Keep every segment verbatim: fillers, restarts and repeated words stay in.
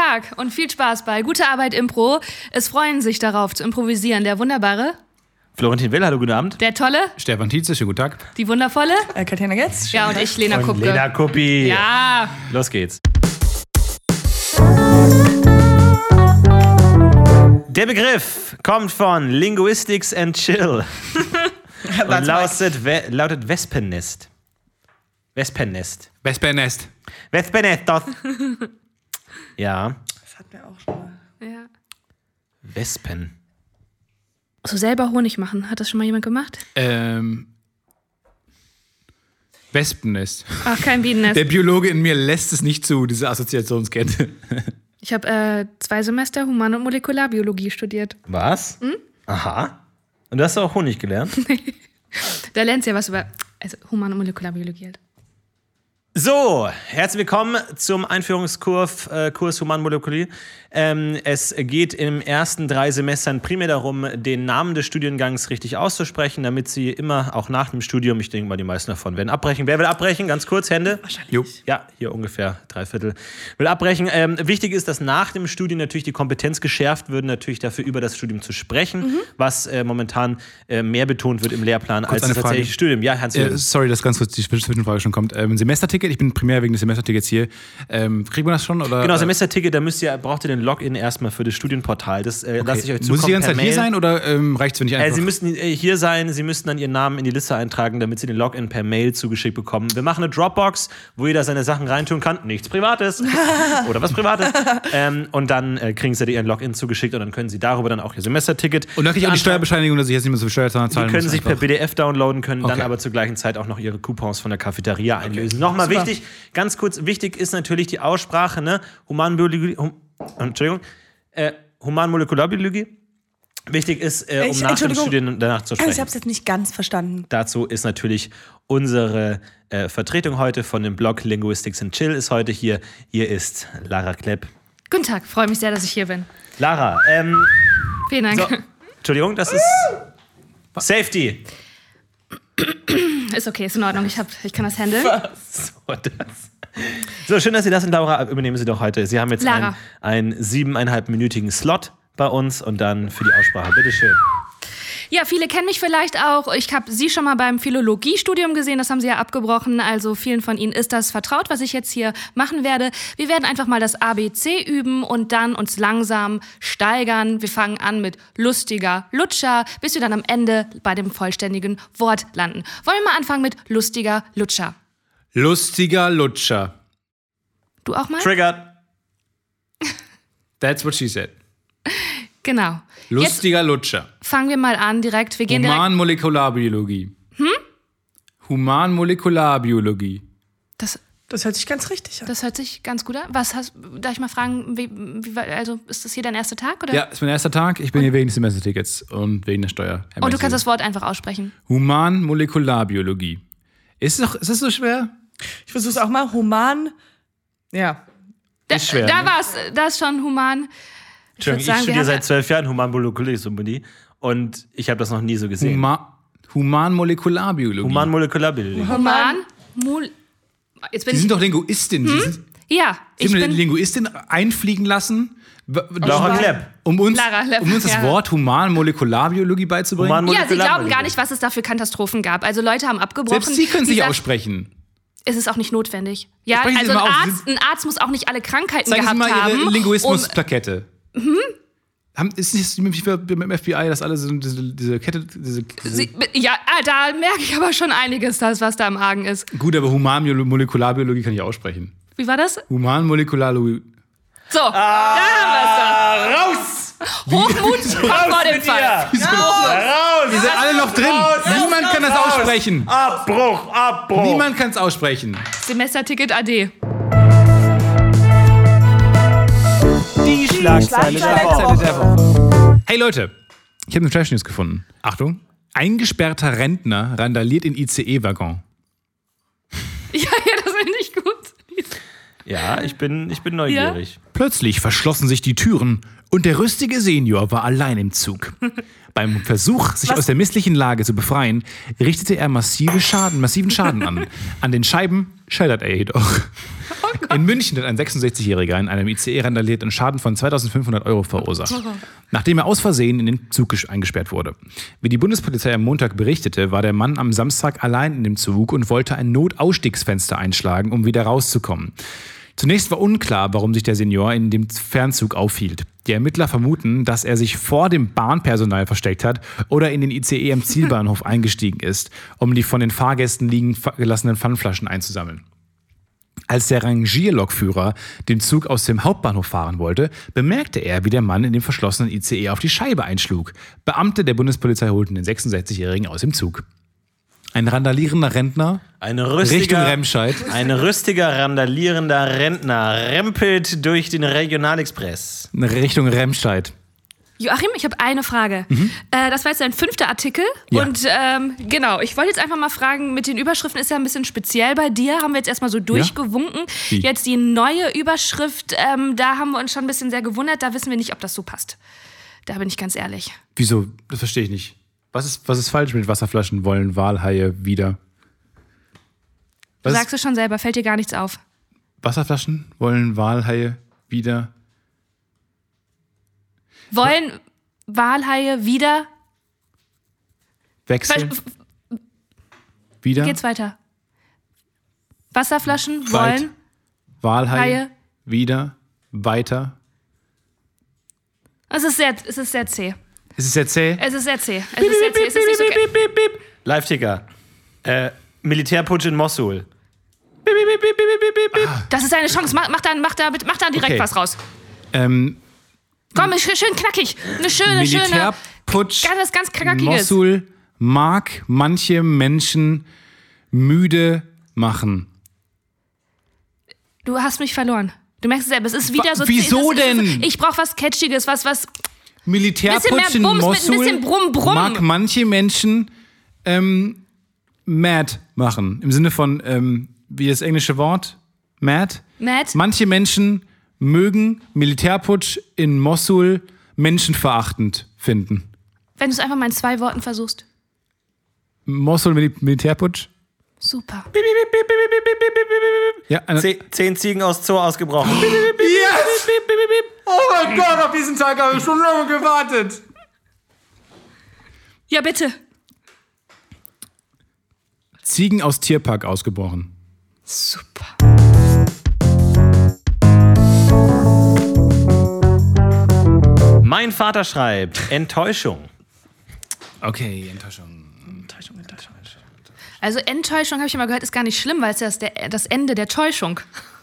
Tag und viel Spaß bei Gute Arbeit Impro. Es freuen sich darauf zu improvisieren der wunderbare Florentin Will, hallo, guten Abend. Der tolle Stefan Tietze, schönen guten Tag. Die wundervolle äh, Katjana Getz. Ja, und ich, Lena und Kupke. Lena Kuppi. Ja. Los geht's. Der Begriff kommt von Linguistics and Chill und lautet, we, lautet Wespennest. Wespennest. Wespennest. Wespennest. Ja. Das hatten wir auch schon mal. Ja. Wespen. So selber Honig machen, hat das schon mal jemand gemacht? Ähm. Wespennest. Ach, kein Bienennest. Der Biologe in mir lässt es nicht zu, diese Assoziationskette. Ich habe äh, zwei Semester Human- und Molekularbiologie studiert. Was? Hm? Aha. Und du hast auch Honig gelernt? Da lernst du ja was über also Human- und Molekularbiologie halt. So, herzlich willkommen zum Einführungskurs äh, Kurs Humanmolekular. Ähm, es geht im ersten drei Semestern primär darum, den Namen des Studiengangs richtig auszusprechen, damit Sie immer, auch nach dem Studium, ich denke mal, die meisten davon werden abbrechen. Wer will abbrechen? Ganz kurz, Hände. Wahrscheinlich. Jo. Ja, hier ungefähr drei Viertel. Will abbrechen. Ähm, wichtig ist, dass nach dem Studium natürlich die Kompetenz geschärft wird, natürlich dafür über das Studium zu sprechen, mhm. was äh, momentan äh, mehr betont wird im Lehrplan kurz als das tatsächliche Studium. Ja, Hans. Äh, sorry, dass ganz kurz die Zwischenfrage schon kommt. Ähm, Semesterticket, ich bin primär wegen des Semestertickets hier. Ähm, kriegt man das schon? Oder? Genau, Semesterticket, da müsst ihr, braucht ihr den Login erstmal für das Studienportal. Das äh, okay. lasse ich euch zukommen. Muss ich die ganze Zeit hier sein oder ähm, reicht es, wenn ich einfach... Äh, Sie müssten äh, hier sein, Sie müssten dann Ihren Namen in die Liste eintragen, damit Sie den Login per Mail zugeschickt bekommen. Wir machen eine Dropbox, wo jeder seine Sachen reintun kann. Nichts Privates. Oder was Privates. ähm, und dann äh, kriegen Sie Ihren Login zugeschickt und dann können Sie darüber dann auch Ihr Semesterticket... Und dann kriege ich auch die Steuerbescheinigung, dass ich jetzt nicht mehr so viel Steuerzahler zahlen muss. Die können sich einfach. per P D F downloaden, können okay. dann aber zur gleichen Zeit auch noch Ihre Coupons von der Cafeteria einlösen. Okay. Nochmal Super. wichtig, ganz kurz, wichtig ist natürlich die Aussprache, ne? Humanbiologie... Hum, Entschuldigung. Äh, Humanmolekularbiologie. Wichtig ist, äh, um ich, nach dem Studium danach zu sprechen. Ich habe es jetzt nicht ganz verstanden. Dazu ist natürlich unsere äh, Vertretung heute von dem Blog Linguistics and Chill ist heute hier. Hier ist Lara Klepp. Guten Tag, freue mich sehr, dass ich hier bin. Lara, ähm... Vielen Dank. So, Entschuldigung, das ist... Safety. Ist okay, ist in Ordnung. Ich, hab, ich kann das handeln. Was? So, das... So, schön, dass Sie das sind, Laura. Übernehmen Sie doch heute. Sie haben jetzt einen, einen siebeneinhalbminütigen Slot bei uns und dann für die Aussprache. Bitteschön. Ja, viele kennen mich vielleicht auch. Ich habe Sie schon mal beim Philologiestudium gesehen, das haben Sie ja abgebrochen. Also vielen von Ihnen ist das vertraut, was ich jetzt hier machen werde. Wir werden einfach mal das A B C üben und dann uns langsam steigern. Wir fangen an mit lustiger Lutscher, bis wir dann am Ende bei dem vollständigen Wort landen. Wollen wir mal anfangen mit lustiger Lutscher? Lustiger Lutscher. Du auch mal? Triggered. That's what she said. Genau. Lustiger Jetzt Lutscher. Fangen wir mal an direkt. Wir gehen direkt. Humanmolekularbiologie. Hm? Humanmolekularbiologie. Das, das hört sich ganz richtig an. Das hört sich ganz gut an. Was hast, darf ich mal fragen, wie, wie, also ist das hier dein erster Tag? Oder? Ja, ist mein erster Tag. Ich bin hier wegen des Semestertickets und wegen der Steuer. Und du kannst das Wort einfach aussprechen. Humanmolekularbiologie. Ist, doch, ist das so schwer? Ich versuch's auch mal. Human. Ja. Da, ist schwer. Da ne? war's. Das ist schon human. Ich, ich sagen, studiere seit zwölf Jahren Humanmolekularbiologie und ich habe das noch nie so gesehen. Huma Humanmolekularbiologie. Humanmolekularbiologie. Human. Mol Jetzt bin Sie ich sind doch Linguistin. Hm? Sie sind, ja. Sie ich haben eine bin Linguistin einfliegen lassen. Laura Klepp. Um uns, Lara Klepp, um uns das ja. Wort Humanmolekularbiologie beizubringen. Human ja, sie glauben gar nicht, was es da für Katastrophen gab. Also Leute haben abgebrochen. Selbst Sie können es nicht Dieser aussprechen. Es ist auch nicht notwendig. Ja, Sprechen also Sie ein mal Arzt, aus. ein Arzt muss auch nicht alle Krankheiten Zeigen gehabt Sie mal haben. Ihre Linguismusplakette. Um, hm? Haben, ist nicht mit dem F B I, dass alle so diese, diese Kette. Diese, diese Sie, ja, da merke ich aber schon einiges, das, was da im Argen ist. Gut, aber Humanmolekularbiologie kann ich aussprechen. Wie war das? Humanmolekularbiologie. So, ah, da haben wir Raus! es. Hochmut kommt vor dem Fall. Wieso? Raus! Ihr seid alle noch drin. Raus, Niemand raus, kann das raus. aussprechen. Abbruch, Abbruch. Niemand kann es aussprechen. Semesterticket A D. Die Schlagzeile der Schlagzeile der Woche. Hey Leute, ich habe eine Trash News gefunden. Achtung. Eingesperrter Rentner randaliert in I C E-Waggon. Ja, ja, das finde ich gut. Ja, ich bin, ich bin neugierig. Ja? Plötzlich verschlossen sich die Türen und der rüstige Senior war allein im Zug. Beim Versuch, sich Was? aus der misslichen Lage zu befreien, richtete er massive Schaden, massiven Schaden an. An den Scheiben scheitert er jedoch. In München hat ein sechsundsechzigjähriger in einem I C E randaliert und Schaden von zweitausendfünfhundert Euro verursacht, nachdem er aus Versehen in den Zug eingesperrt wurde. Wie die Bundespolizei am Montag berichtete, war der Mann am Samstag allein in dem Zug und wollte ein Notausstiegsfenster einschlagen, um wieder rauszukommen. Zunächst war unklar, warum sich der Senior in dem Fernzug aufhielt. Die Ermittler vermuten, dass er sich vor dem Bahnpersonal versteckt hat oder in den I C E am Zielbahnhof eingestiegen ist, um die von den Fahrgästen liegen gelassenen Pfandflaschen einzusammeln. Als der Rangierlokführer den Zug aus dem Hauptbahnhof fahren wollte, bemerkte er, wie der Mann in dem verschlossenen I C E auf die Scheibe einschlug. Beamte der Bundespolizei holten den sechsundsechzigjährigen aus dem Zug. Ein randalierender Rentner Ein rüstiger, Richtung Remscheid. Ein rüstiger, randalierender Rentner rempelt durch den Regionalexpress. Richtung Remscheid. Joachim, ich habe eine Frage. Mhm. Äh, das war jetzt dein fünfter Artikel. Ja. Und ähm, genau, ich wollte jetzt einfach mal fragen, mit den Überschriften ist ja ein bisschen speziell bei dir. Haben wir jetzt erstmal so durchgewunken. Wie? Jetzt die neue Überschrift, ähm, da haben wir uns schon ein bisschen sehr gewundert. Da wissen wir nicht, ob das so passt. Da bin ich ganz ehrlich. Wieso? Das verstehe ich nicht. Was ist, was ist falsch mit Wasserflaschen wollen Walhaie wieder? Was Sagst du schon selber, fällt dir gar nichts auf. Wasserflaschen wollen Walhaie wieder? Wollen Walhaie wieder? Wechseln? Wie Wieder? geht's weiter? Wasserflaschen Weit. wollen Walhaie Haie. wieder? Weiter? Es ist sehr, es ist sehr zäh. Ist es jetzt zäh? Es ist sehr zäh. Es ist sehr zäh. Es ist nicht so ge- Live-Ticker. Äh, Militärputsch in Mossul. Das ist deine Chance. Mach, mach, da, mach, da, mach da direkt Okay. was raus. Ähm, Komm, schön knackig. Eine schöne, schöne. Militärputsch Ganz, ganz in knackiges. Mossul mag manche Menschen müde machen. Du hast mich verloren. Du merkst es selber. Es ist wieder Wa- so. wieso es ist, es ist, denn? Ich brauch was Catchiges, was, was. Militärputsch Bisschen in mehr Bums, mit ein Mossul bisschen Brumm, Brumm. mag manche Menschen ähm, mad machen. Im Sinne von, ähm, wie das englische Wort? Mad? Mad? Manche Menschen mögen Militärputsch in Mossul menschenverachtend finden. Wenn du es einfach mal in zwei Worten versuchst. Mossul Mil- Militärputsch? Super. Ja, eine, Zeh- Zehn Ziegen aus Zoo ausgebrochen. Yes! Oh mein Gott, auf diesen Tag habe ich schon lange gewartet. Ja, bitte. Ziegen aus Tierpark ausgebrochen. Super. Mein Vater schreibt, Enttäuschung. Okay, Enttäuschung. Enttäuschung, Enttäuschung. Also Enttäuschung, habe ich immer gehört, ist gar nicht schlimm, weil es ja das, der, das Ende der Täuschung.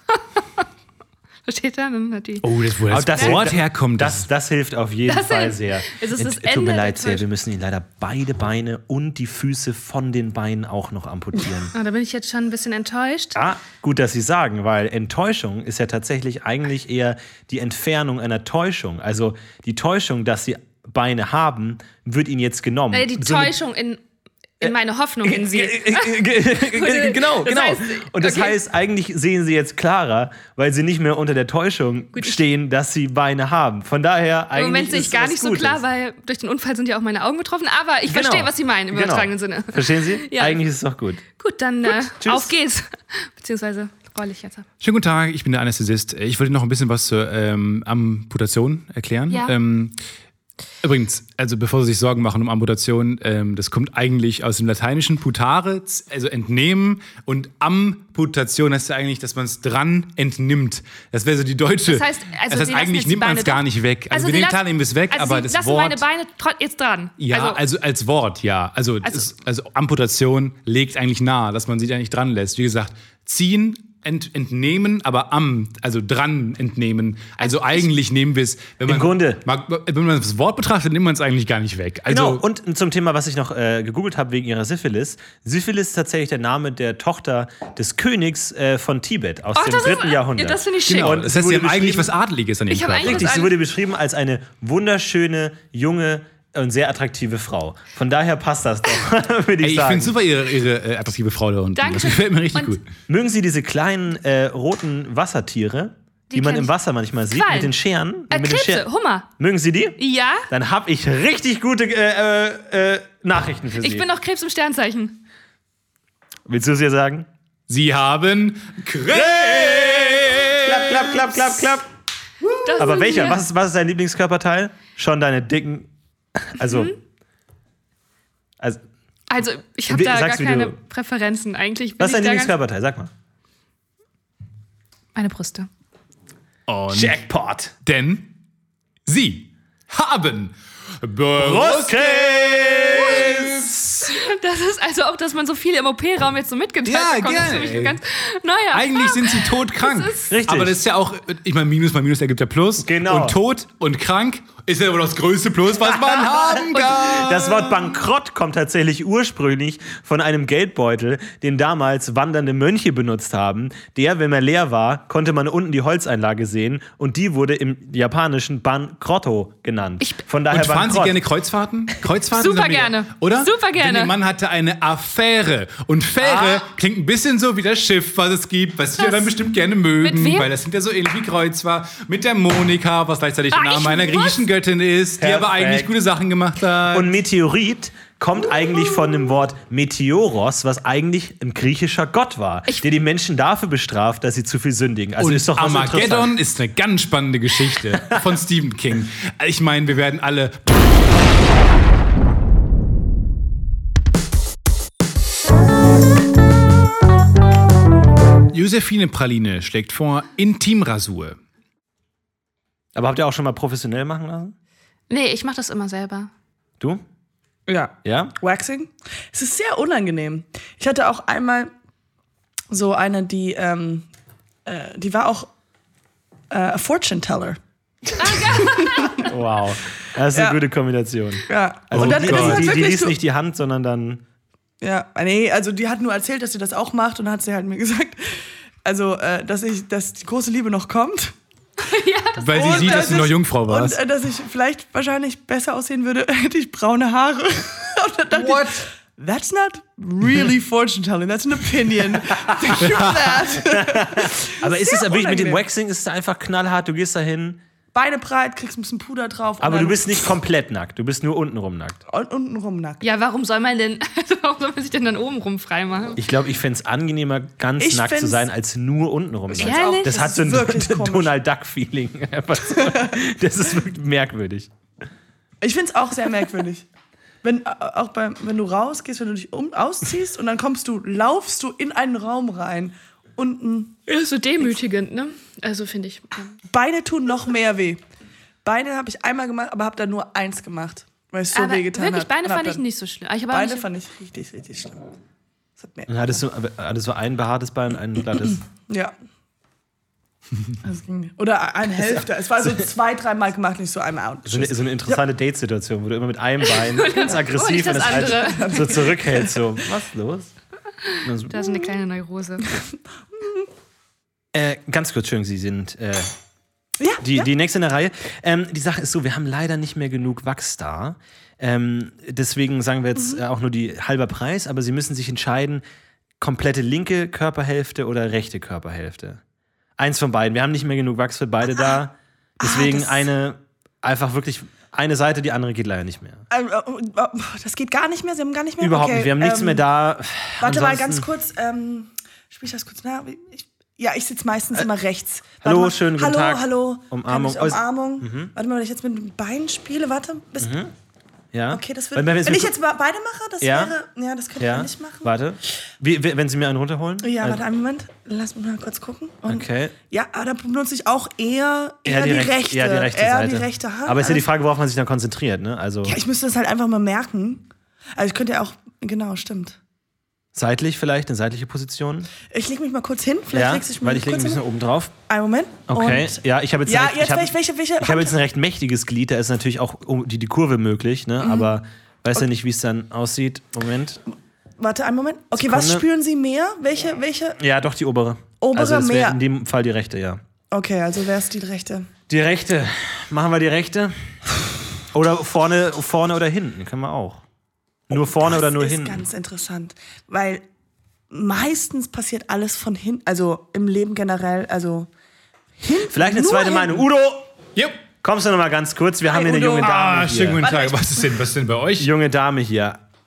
Versteht ihr? Dann hat die Oh, das, wo das, Aber das- Wort herkommt. Das, das hilft auf jeden Das Fall hilft. sehr. Es ist das Ent- Tut Ende mir der leid sehr, Täuschung. wir müssen ihn leider beide Beine und die Füße von den Beinen auch noch amputieren. Ah, da bin ich jetzt schon ein bisschen enttäuscht. Ah, gut, dass Sie sagen, weil Enttäuschung ist ja tatsächlich eigentlich eher die Entfernung einer Täuschung. Also die Täuschung, dass Sie Beine haben, wird Ihnen jetzt genommen. Äh, die So eine- Täuschung in, in meine Hoffnung in sie. genau, Das genau. heißt, Und das okay. heißt, eigentlich sehen Sie jetzt klarer, weil Sie nicht mehr unter der Täuschung Gut, ich- stehen, dass Sie Beine haben. Von daher eigentlich Im Moment sehe ist ich gar was nicht so Gutes. klar, weil durch den Unfall sind ja auch meine Augen betroffen. Aber ich Genau. verstehe, was Sie meinen im Genau. übertragenen Sinne. Verstehen Sie? Ja. Eigentlich ist es doch gut. Gut, dann äh, tschüss. auf geht's. Beziehungsweise rolle ich jetzt ab. Schönen guten Tag, ich bin der Anästhesist. Ich wollte noch ein bisschen was zur ähm, Amputation erklären. Ja. Ähm, übrigens, also bevor Sie sich Sorgen machen um Amputation, ähm, das kommt eigentlich aus dem Lateinischen putare, also entnehmen, und Amputation heißt ja eigentlich, dass man es dran entnimmt. Das wäre so die deutsche. Das heißt, also das heißt Sie lassen eigentlich jetzt die nimmt man es Beine gar doch- nicht weg. Also, Also wir Sie nehmen lassen- klar, nehmen wir es weg, Also aber Sie das lassen Wort. meine Beine tro- jetzt dran. Ja, also, also, als Wort, ja. Also, Also- es, also Amputation legt eigentlich nahe, dass man sie da nicht dran lässt. Wie gesagt, ziehen, ent, entnehmen, aber am, also dran entnehmen. Also, eigentlich nehmen wir es, wenn man, Im Grunde. mag- wenn man das Wort betrachtet, nimmt man es eigentlich gar nicht weg. Also, Genau, und zum Thema, was ich noch äh, gegoogelt habe wegen ihrer Syphilis. Syphilis ist tatsächlich der Name der Tochter des Königs äh, von Tibet aus Ach, dem das ist- dritten Jahrhundert. Ja, das finde ich schick. genau, Und das sie heißt, sie wurde haben eigentlich beschrieben- was Adeliges an ihrem Ich habe Körper. eigentlich- Richtig, was sie an- wurde beschrieben als eine wunderschöne, junge und sehr attraktive Frau. Von daher passt das doch, würde ich Ey, ich sagen. finde super ihre, ihre äh, attraktive Frau da unten. Danke. Das gefällt mir richtig Und- gut. Mögen Sie diese kleinen äh, roten Wassertiere, die, Die man kenn im ich. Wasser manchmal sieht, Quallen. mit den Scheren? Äh, mit den Krebse, Scheren. Hummer. Mögen Sie die? Ja, Dann habe ich richtig gute äh, äh, äh, Nachrichten für Sie. ich bin noch Krebs im Sternzeichen. Willst du es dir sagen? Sie haben Krebs! klapp, klapp, klapp, klapp, klapp. Das Aber sind welcher? wir. Was ist, was ist dein Lieblingskörperteil? Schon deine dicken. Also. Mhm. also Also, ich habe Wie- da gar sagst, wie keine du- Präferenzen eigentlich. Bin was ist dein ich da ganz- Lieblingskörperteil? Sag mal. Meine Brüste. Und Jackpot. denn sie haben Brustkrebs. Das ist also auch, dass man so viel im O P-Raum jetzt so mitgeteilt Ja, bekommt. Das ist gerne, für mich eine ey. ganz neue Eigentlich Erfahrung. sind sie todkrank. Das ist- Richtig. Aber das ist ja auch, ich meine, Minus mal Minus ergibt ja Plus. Genau. Und tot und krank ist ja wohl das größte Plus, was man haben kann. Das Wort Bankrott kommt tatsächlich ursprünglich von einem Geldbeutel, den damals wandernde Mönche benutzt haben. Der, wenn er leer war, konnte man unten die Holzeinlage sehen und die wurde im Japanischen Bankrotto genannt. Ich- Von daher Und fahren Sie Bankrott. gerne Kreuzfahrten? Kreuzfahrten Super sind mega- gerne. Oder? Super gerne. Denn der Mann hatte eine Affäre. Und Fähre klingt ein bisschen so wie das Schiff, was es gibt, was Sie ja dann bestimmt gerne mögen. Mit wem? Weil das sind ja so ähnlich wie Kreuz war. Mit der Monika, was gleichzeitig der Ah, Name ich einer wusste- griechischen Göttin ist, die aber Perfekt. eigentlich gute Sachen gemacht hat. Und Meteorit kommt eigentlich von dem Wort Meteoros, was eigentlich ein griechischer Gott war, Ich- der die Menschen dafür bestraft, dass sie zu viel sündigen. Also Und ist doch was Armageddon interessant. ist eine ganz spannende Geschichte von Stephen King. Ich meine, wir werden alle. Josephine Praline schlägt vor Intimrasur. Aber habt ihr auch schon mal professionell machen lassen? Nee, ich mache das immer selber. Du? Ja. Ja? Waxing. Es ist sehr unangenehm. Ich hatte auch einmal so eine, die, ähm, äh, die war auch äh, a Fortune Teller. Wow. Das ist eine Ja. gute Kombination. Ja. Also und dann die, das ist halt die, die wirklich liest so, nicht die Hand, sondern dann. Ja, nee, also die hat nur erzählt, dass sie das auch macht und dann hat sie halt mir gesagt, also, äh, dass ich, dass die große Liebe noch kommt. Weil sie Und sieht, dass du ich- noch Jungfrau Und warst. äh, dass ich vielleicht wahrscheinlich besser aussehen würde, hätte ich braune Haare. Und dann dachte What? ich, that's not really fortune telling, that's an opinion. Think of that. Aber ist es sehr wirklich mit dem unangenehm. Waxing ist es einfach knallhart, du gehst da hin, Beine breit, kriegst ein bisschen Puder drauf. und aber dann du bist nicht komplett nackt, du bist nur untenrum nackt. und unten rum nackt. Ja, warum soll man denn, also warum soll man sich denn dann oben rum freimachen? Ich glaube, ich fände es angenehmer, ganz Ich nackt zu find's- sein, als nur untenrum nackt. Ehrlich? Das hat so ein wirklich komisch. Donald Duck-Feeling. Einfach so. Das ist wirklich merkwürdig. Ich find's auch sehr merkwürdig. Wenn, äh, auch beim, wenn du rausgehst, wenn du dich um, ausziehst und dann kommst du, laufst du in einen Raum rein. Unten. Das ist so demütigend, ne? Also finde ich. Beine tun noch mehr weh. Beine habe ich einmal gemacht, aber habe dann nur eins gemacht, weil es so Aber weh getan wirklich, hat. Beine Und hab fand ich dann- nicht so schlimm. Ich habe auch Beine nicht, fand ich richtig, richtig schlimm. Das hat mir, Und hattest du, hattest du ein behaartes Bein und ein glattes? ja. Das ging nicht. Oder eine Hälfte. Es war so zwei, dreimal gemacht, nicht so einmal. So eine, so eine interessante Date-Situation, wo du immer mit einem Bein ganz aggressiv nicht das und das andere. halt so zurückhältst. So, was ist los? Und dann so, da ist eine kleine Neurose. Äh, ganz kurz, Entschuldigung, Sie sind äh, Ja, die, ja. die nächste in der Reihe. Ähm, die Sache ist so, wir haben leider nicht mehr genug Wachs da. Ähm, deswegen sagen wir jetzt äh, auch nur die halber Preis, aber Sie müssen sich entscheiden, komplette linke Körperhälfte oder rechte Körperhälfte. Eins von beiden. Wir haben nicht mehr genug Wachs für beide da. Deswegen das- eine, einfach wirklich eine Seite, die andere geht leider nicht mehr. Ähm, äh, äh, Das geht gar nicht mehr, Sie haben gar nicht mehr? Überhaupt Okay, nicht. Wir haben nichts ähm, mehr da. Warte mal Ansonsten- ganz kurz. Ähm, Spiel ich das kurz nach? Ich, ja, ich sitze meistens immer rechts. Warte hallo, mal. schönen guten hallo, Tag. Hallo, Umarmung. Kann ich Umarmung. Warte mal, wenn ich jetzt mit dem Bein spiele. Warte, bis, Ja. okay, das Weil wird. wenn Wenn wir- ich jetzt beide mache, das Ja. wäre. Ja, das könnte Ja, man nicht machen. warte. Wie, wie, wenn Sie mir einen runterholen? Ja, Also- warte einen Moment. Lass mich mal kurz gucken. Und Okay. Ja, aber da benutze ich auch eher, eher, Eher die, recht- rechte. eher die rechte eher Seite. die rechte Hand. Aber ist ja die Also- Frage, worauf man sich dann konzentriert, ne? Also Ja, ich müsste das halt einfach mal merken. Also ich könnte ja auch. Genau, stimmt. seitlich vielleicht, eine seitliche Position. Ich leg mich mal kurz hin. Vielleicht Ja, legst du dich mal weil ich lege ein kurz bisschen hin. oben drauf. Einen Moment. Okay, Und ja, ich habe jetzt, Ja, ein recht, jetzt ich hab, welche- welche- welche ich habe jetzt ein recht mächtiges Glied, da ist natürlich auch um die, die Kurve möglich, ne? Aber weiß ja nicht, wie es dann aussieht. Moment. Warte, einen Moment. Okay, was Sekunde. spüren Sie mehr? Welche, welche? Ja, doch die obere. Obere also das wäre mehr. in dem Fall die rechte, ja. Okay, also wäre es die rechte. Die rechte. Machen wir die rechte? Oder vorne, vorne oder hinten, können wir auch. Nur vorne oder nur Das ist hinten. ganz interessant, weil meistens passiert alles von hinten, also im Leben generell, also hinten. Vielleicht eine nur zweite hinten. Meinung. Udo, Jupp. kommst du noch mal ganz kurz? Wir haben hier eine Udo. junge Dame Ah, hier. schönen guten Warte, Tag. ich- Was ist denn, was ist denn bei euch? Junge Dame hier.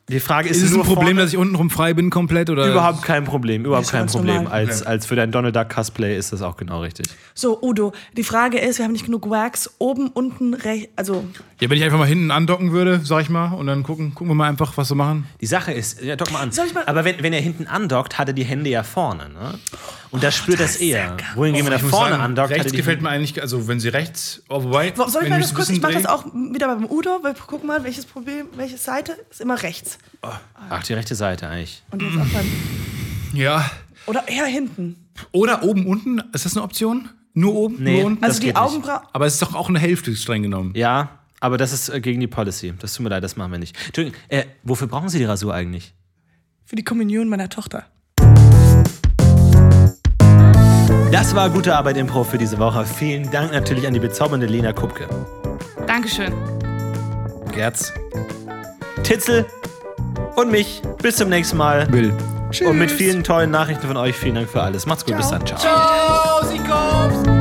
Die Frage ist, Ist es nur ein Problem, vorne, dass ich untenrum frei bin komplett? Oder? Überhaupt kein Problem, überhaupt Ist kein ganz Problem. normal. Als, als für dein Donald Duck Cosplay ist das auch genau richtig. So, Udo, die Frage ist, wir haben nicht genug Wax. Oben, unten, rechts, also... Ja, wenn ich einfach mal hinten andocken würde, sag ich mal, und dann gucken, gucken wir mal einfach, was wir machen. Die Sache ist, ja, dock mal an. Soll ich mal- Aber wenn, wenn er hinten andockt, hat er die Hände ja vorne, ne? Und da spürt das eher. Wohingegen, wenn er Ich muss vorne sagen, andockt, hat er rechts die gefällt Hände- mir eigentlich, also wenn sie rechts, oh, wobei, Soll ich wenn mal mich das ein kurz, bisschen ich mache das drehe- auch wieder beim Udo, weil guck mal, welches Problem, welche Seite ist immer rechts. Ach, die rechte Seite eigentlich. Und jetzt auch beim, Ja. oder eher hinten. Oder oben, unten, ist das eine Option? Nur oben, Nee. nur unten? Das Also die geht nicht. Augenbrauen. Aber es ist doch auch eine Hälfte streng genommen. Ja, aber das ist äh, gegen die Policy. Das tut mir leid, das machen wir nicht. Entschuldigung, äh, wofür brauchen Sie die Rasur eigentlich? Für die Kommunion meiner Tochter. Das war gute Arbeit Impro für diese Woche. Vielen Dank natürlich an die bezaubernde Lena Kupke. Dankeschön. Gerz, Titzel und mich. Bis zum nächsten Mal. Will. Und mit vielen tollen Nachrichten von euch. Vielen Dank für alles. Macht's gut. Bis dann. Ciao. Ciao, sie kommt!